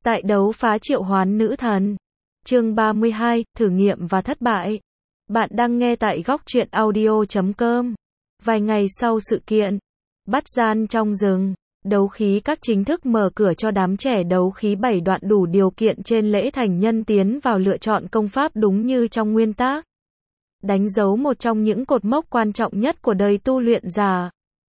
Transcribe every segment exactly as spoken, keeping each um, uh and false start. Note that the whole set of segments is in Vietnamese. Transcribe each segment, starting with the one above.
Tại đấu phá triệu hoán nữ thần. Chương ba mươi hai, thử nghiệm và thất bại. Bạn đang nghe tại góc truyện audio chấm com. Vài ngày sau sự kiện bắt gian trong rừng, đấu khí các chính thức mở cửa cho đám trẻ đấu khí bảy đoạn đủ điều kiện trên lễ thành nhân tiến vào lựa chọn công pháp đúng như trong nguyên tắc. Đánh dấu một trong những cột mốc quan trọng nhất của đời tu luyện giả.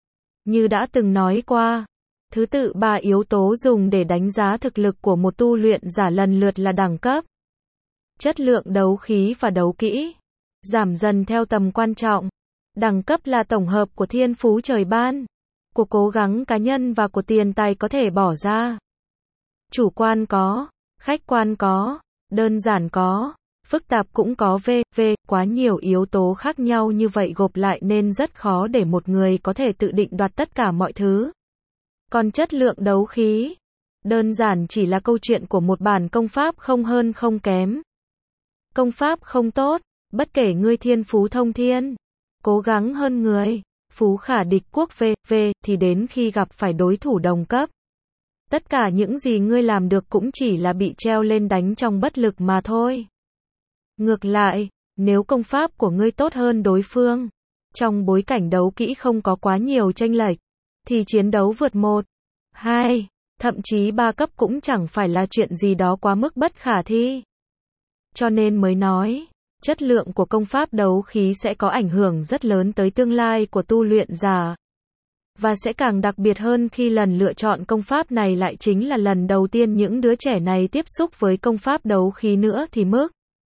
Như đã từng nói qua, thứ tự ba yếu tố dùng để đánh giá thực lực của một tu luyện giả lần lượt là đẳng cấp, chất lượng đấu khí và đấu kỹ. Giảm dần theo tầm quan trọng. Đẳng cấp là tổng hợp của thiên phú trời ban, của cố gắng cá nhân và của tiền tài có thể bỏ ra. Chủ quan có, khách quan có, đơn giản có, phức tạp cũng có v, v, quá nhiều yếu tố khác nhau như vậy gộp lại nên rất khó để một người có thể tự định đoạt tất cả mọi thứ. Còn chất lượng đấu khí, đơn giản chỉ là câu chuyện của một bản công pháp không hơn không kém. Công pháp không tốt, bất kể ngươi thiên phú thông thiên, cố gắng hơn người, phú khả địch quốc v, v, thì đến khi gặp phải đối thủ đồng cấp, tất cả những gì ngươi làm được cũng chỉ là bị treo lên đánh trong bất lực mà thôi. Ngược lại, nếu công pháp của ngươi tốt hơn đối phương, trong bối cảnh đấu kỹ không có quá nhiều chênh lệch, thì chiến đấu vượt một, hai, thậm chí ba cấp cũng chẳng phải là chuyện gì đó quá mức bất khả thi. Cho nên mới nói, chất lượng của công pháp đấu khí sẽ có ảnh hưởng rất lớn tới tương lai của tu luyện giả. Và sẽ càng đặc biệt hơn khi lần lựa chọn công pháp này lại chính là lần đầu tiên những đứa trẻ này tiếp xúc với công pháp đấu khí nữa thì mức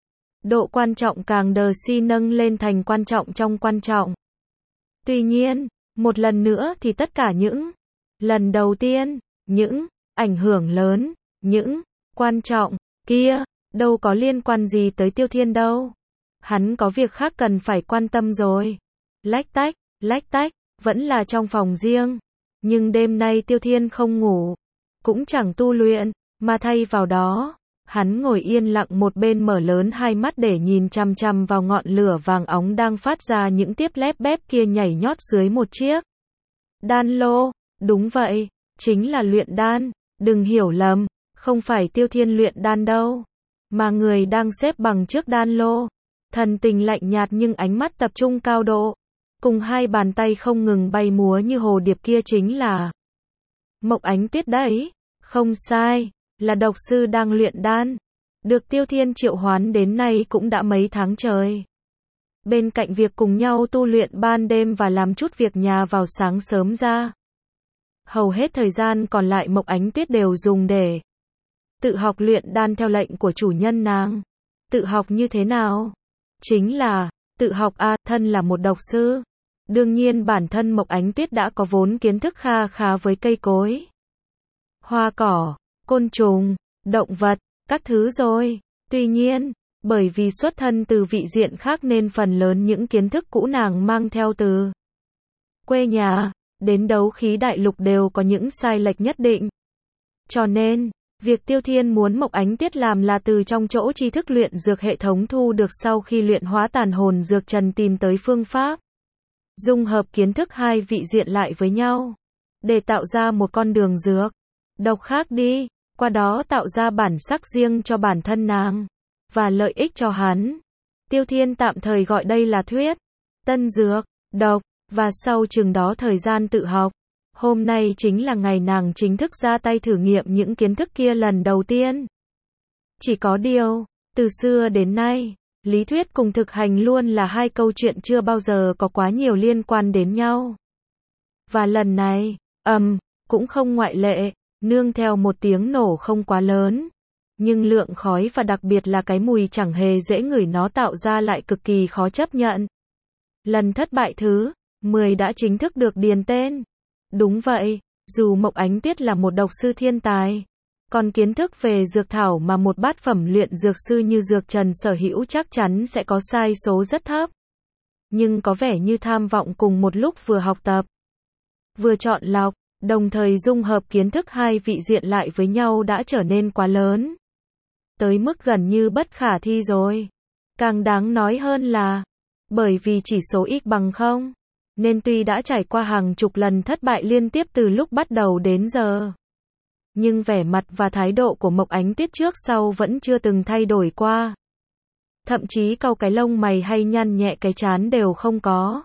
độ quan trọng càng đờ si nâng lên thành quan trọng trong quan trọng. Tuy nhiên, một lần nữa thì tất cả những lần đầu tiên, những ảnh hưởng lớn, những quan trọng kia, đâu có liên quan gì tới Tiêu Thiên đâu. Hắn có việc khác cần phải quan tâm rồi. Lách tách, lách tách, vẫn là trong phòng riêng. Nhưng đêm nay Tiêu Thiên không ngủ, cũng chẳng tu luyện, mà thay vào đó, hắn ngồi yên lặng một bên mở lớn hai mắt để nhìn chằm chằm vào ngọn lửa vàng óng đang phát ra những tiếp lép bép kia nhảy nhót dưới một chiếc đan lô. Đúng vậy, chính là luyện đan. Đừng hiểu lầm, không phải Tiêu Thiên luyện đan đâu, mà người đang xếp bằng trước đan lô, thần tình lạnh nhạt nhưng ánh mắt tập trung cao độ, cùng hai bàn tay không ngừng bay múa như hồ điệp kia chính là Mộc Ánh Tuyết đấy. Không sai, là độc sư đang luyện đan, được Tiêu Thiên triệu hoán đến nay cũng đã mấy tháng trời. Bên cạnh việc cùng nhau tu luyện ban đêm và làm chút việc nhà vào sáng sớm ra, hầu hết thời gian còn lại Mộc Ánh Tuyết đều dùng để tự học luyện đan theo lệnh của chủ nhân nàng. Tự học như thế nào? Chính là tự học a, thân là một độc sư. Đương nhiên bản thân Mộc Ánh Tuyết đã có vốn kiến thức kha khá với cây cối, hoa cỏ, côn trùng, động vật, các thứ rồi. Tuy nhiên, bởi vì xuất thân từ vị diện khác nên phần lớn những kiến thức cũ nàng mang theo từ quê nhà đến đấu khí đại lục đều có những sai lệch nhất định. Cho nên, việc Tiêu Thiên muốn Mộc Ánh Tuyết làm là từ trong chỗ tri thức luyện dược hệ thống thu được sau khi luyện hóa tàn hồn dược trần tìm tới phương pháp dung hợp kiến thức hai vị diện lại với nhau, để tạo ra một con đường dược độc khác đi, qua đó tạo ra bản sắc riêng cho bản thân nàng, và lợi ích cho hắn. Tiêu Thiên tạm thời gọi đây là thuyết tân dược, độc, và sau chừng đó thời gian tự học, hôm nay chính là ngày nàng chính thức ra tay thử nghiệm những kiến thức kia lần đầu tiên. Chỉ có điều, từ xưa đến nay, lý thuyết cùng thực hành luôn là hai câu chuyện chưa bao giờ có quá nhiều liên quan đến nhau. Và lần này, ầm, um, cũng không ngoại lệ, nương theo một tiếng nổ không quá lớn, nhưng lượng khói và đặc biệt là cái mùi chẳng hề dễ ngửi nó tạo ra lại cực kỳ khó chấp nhận. Lần thất bại thứ mười đã chính thức được điền tên. Đúng vậy, dù Mộc Ánh Tuyết là một độc sư thiên tài, còn kiến thức về dược thảo mà một bát phẩm luyện dược sư như Dược Trần sở hữu chắc chắn sẽ có sai số rất thấp. Nhưng có vẻ như tham vọng cùng một lúc vừa học tập, vừa chọn lọc, đồng thời dung hợp kiến thức hai vị diện lại với nhau đã trở nên quá lớn, tới mức gần như bất khả thi rồi. Càng đáng nói hơn là, bởi vì chỉ số x bằng không, nên tuy đã trải qua hàng chục lần thất bại liên tiếp từ lúc bắt đầu đến giờ, Nhưng vẻ mặt và thái độ của Mộc Ánh Tuyết trước sau vẫn chưa từng thay đổi qua. Thậm chí cau cái lông mày hay nhăn nhẹ cái trán đều không có.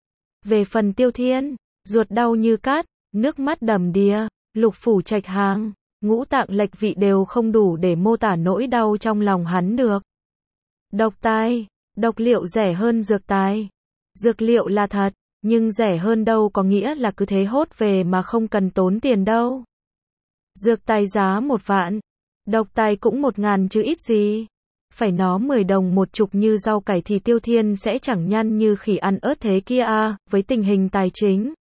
Về phần Tiêu Thiên, ruột đau như cát, nước mắt đầm đìa, lục phủ trạch hàng, ngũ tạng lệch vị đều không đủ để mô tả nỗi đau trong lòng hắn được. Độc tài, độc liệu rẻ hơn dược tài. Dược liệu là thật, nhưng rẻ hơn đâu có nghĩa là cứ thế hốt về mà không cần tốn tiền đâu. Dược tài giá một vạn, độc tài cũng một ngàn chứ ít gì. Phải nó mười đồng một chục như rau cải thì Tiêu Thiên sẽ chẳng nhăn như khỉ ăn ớt thế kia à, với tình hình tài chính.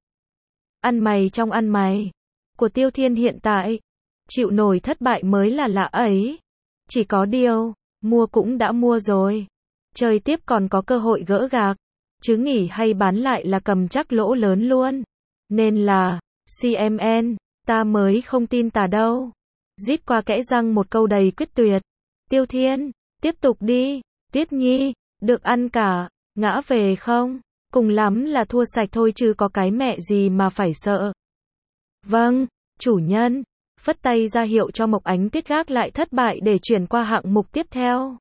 Ăn mày trong ăn mày của Tiêu Thiên hiện tại, chịu nổi thất bại mới là lạ ấy. Chỉ có điều, mua cũng đã mua rồi. Chơi tiếp còn có cơ hội gỡ gạc, chứ nghỉ hay bán lại là cầm chắc lỗ lớn luôn. Nên là, xê em en, ta mới không tin tà đâu. Rít qua kẽ răng một câu đầy quyết tuyệt. Tiêu Thiên, tiếp tục đi, Tuyết Nhi, được ăn cả, ngã về không? Cùng lắm là thua sạch thôi chứ có cái mẹ gì mà phải sợ. Vâng, chủ nhân, phất tay ra hiệu cho Mộc Ánh Tuyết gác lại thất bại để chuyển qua hạng mục tiếp theo.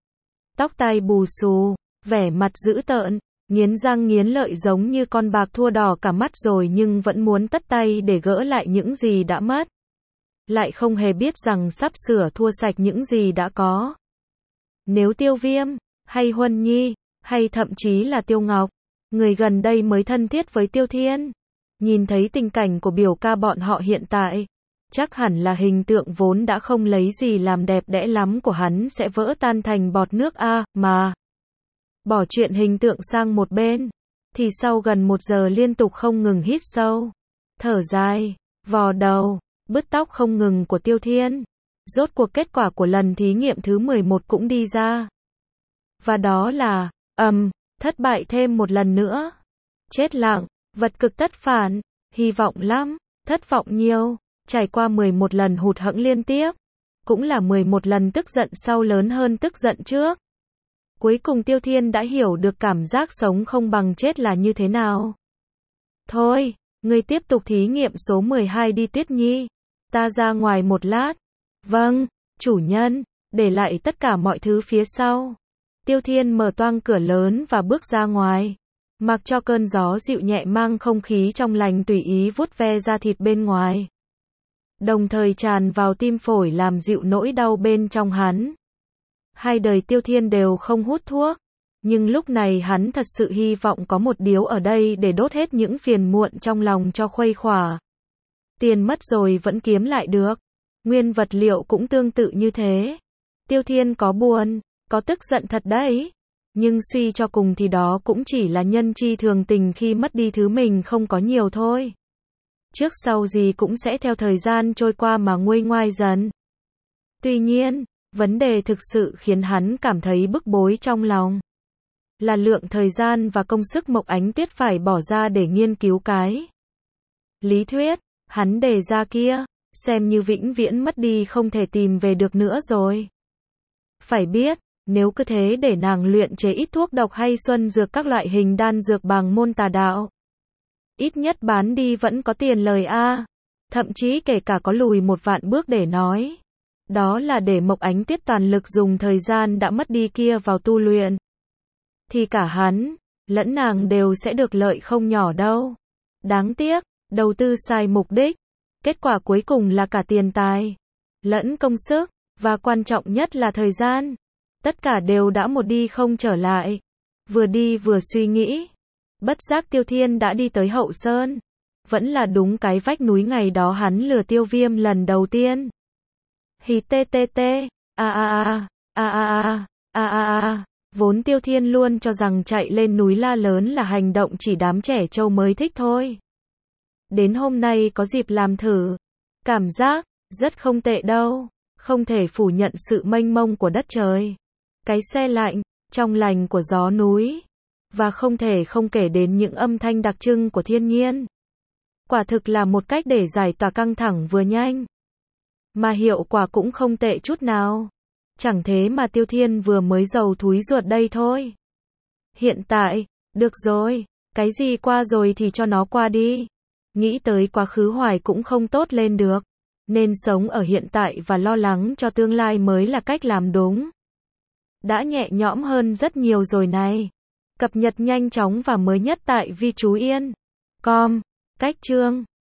Tóc tai bù xù, vẻ mặt dữ tợn, nghiến răng nghiến lợi giống như con bạc thua đỏ cả mắt rồi nhưng vẫn muốn tất tay để gỡ lại những gì đã mất. Lại không hề biết rằng sắp sửa thua sạch những gì đã có. Nếu Tiêu Viêm, hay Huân Nhi, hay thậm chí là Tiêu Ngọc, người gần đây mới thân thiết với Tiêu Thiên, nhìn thấy tình cảnh của biểu ca bọn họ hiện tại, chắc hẳn là hình tượng vốn đã không lấy gì làm đẹp đẽ lắm của hắn sẽ vỡ tan thành bọt nước a, mà. Bỏ chuyện hình tượng sang một bên, thì sau gần một giờ liên tục không ngừng hít sâu, thở dài, vò đầu, bứt tóc không ngừng của Tiêu Thiên. Rốt cuộc kết quả của lần thí nghiệm thứ mười một cũng đi ra. Và đó là, ầm, um, thất bại thêm một lần nữa. Chết lặng, vật cực tất phản, hy vọng lắm, thất vọng nhiều, trải qua mười một lần hụt hẫng liên tiếp. Cũng là mười một lần tức giận sau lớn hơn tức giận trước. Cuối cùng Tiêu Thiên đã hiểu được cảm giác sống không bằng chết là như thế nào. Thôi, ngươi tiếp tục thí nghiệm số mười hai đi Tuyết Nhi. Ta ra ngoài một lát. Vâng, chủ nhân, để lại tất cả mọi thứ phía sau. Tiêu Thiên mở toang cửa lớn và bước ra ngoài. Mặc cho cơn gió dịu nhẹ mang không khí trong lành tùy ý vuốt ve da thịt bên ngoài. Đồng thời tràn vào tim phổi làm dịu nỗi đau bên trong hắn. Hai đời Tiêu Thiên đều không hút thuốc. Nhưng lúc này hắn thật sự hy vọng có một điếu ở đây để đốt hết những phiền muộn trong lòng cho khuây khỏa. Tiền mất rồi vẫn kiếm lại được. Nguyên vật liệu cũng tương tự như thế. Tiêu Thiên có buồn, có tức giận thật đấy. Nhưng suy cho cùng thì đó cũng chỉ là nhân chi thường tình khi mất đi thứ mình không có nhiều thôi. Trước sau gì cũng sẽ theo thời gian trôi qua mà nguôi ngoai dần. Tuy nhiên, vấn đề thực sự khiến hắn cảm thấy bức bối trong lòng là lượng thời gian và công sức Mộc Ánh Tuyết phải bỏ ra để nghiên cứu cái lý thuyết hắn đề ra kia, xem như vĩnh viễn mất đi không thể tìm về được nữa rồi. Phải biết, nếu cứ thế để nàng luyện chế ít thuốc độc hay xuân dược các loại hình đan dược bằng môn tà đạo, ít nhất bán đi vẫn có tiền lời a. Thậm chí kể cả có lùi một vạn bước để nói, đó là để Mộc Ánh Tuyết toàn lực dùng thời gian đã mất đi kia vào tu luyện, thì cả hắn lẫn nàng đều sẽ được lợi không nhỏ đâu. Đáng tiếc, đầu tư sai mục đích, kết quả cuối cùng là cả tiền tài lẫn công sức, và quan trọng nhất là thời gian. Tất cả đều đã một đi không trở lại. Vừa đi vừa suy nghĩ, bất giác Tiêu Thiên đã đi tới Hậu Sơn. Vẫn là đúng cái vách núi ngày đó hắn lừa Tiêu Viêm lần đầu tiên. Hì tê tê tê, a a a, a a a, a a a. Vốn Tiêu Thiên luôn cho rằng chạy lên núi la lớn là hành động chỉ đám trẻ trâu mới thích thôi. Đến hôm nay có dịp làm thử, cảm giác rất không tệ đâu. Không thể phủ nhận sự mênh mông của đất trời, cái se lạnh, trong lành của gió núi, và không thể không kể đến những âm thanh đặc trưng của thiên nhiên. Quả thực là một cách để giải tỏa căng thẳng vừa nhanh, mà hiệu quả cũng không tệ chút nào. Chẳng thế mà Tiêu Thiên vừa mới giàu thúi ruột đây thôi. Hiện tại, được rồi, cái gì qua rồi thì cho nó qua đi. Nghĩ tới quá khứ hoài cũng không tốt lên được. Nên sống ở hiện tại và lo lắng cho tương lai mới là cách làm đúng. Đã nhẹ nhõm hơn rất nhiều rồi này. Cập nhật nhanh chóng và mới nhất tại vi chú yên chấm com. Cách chương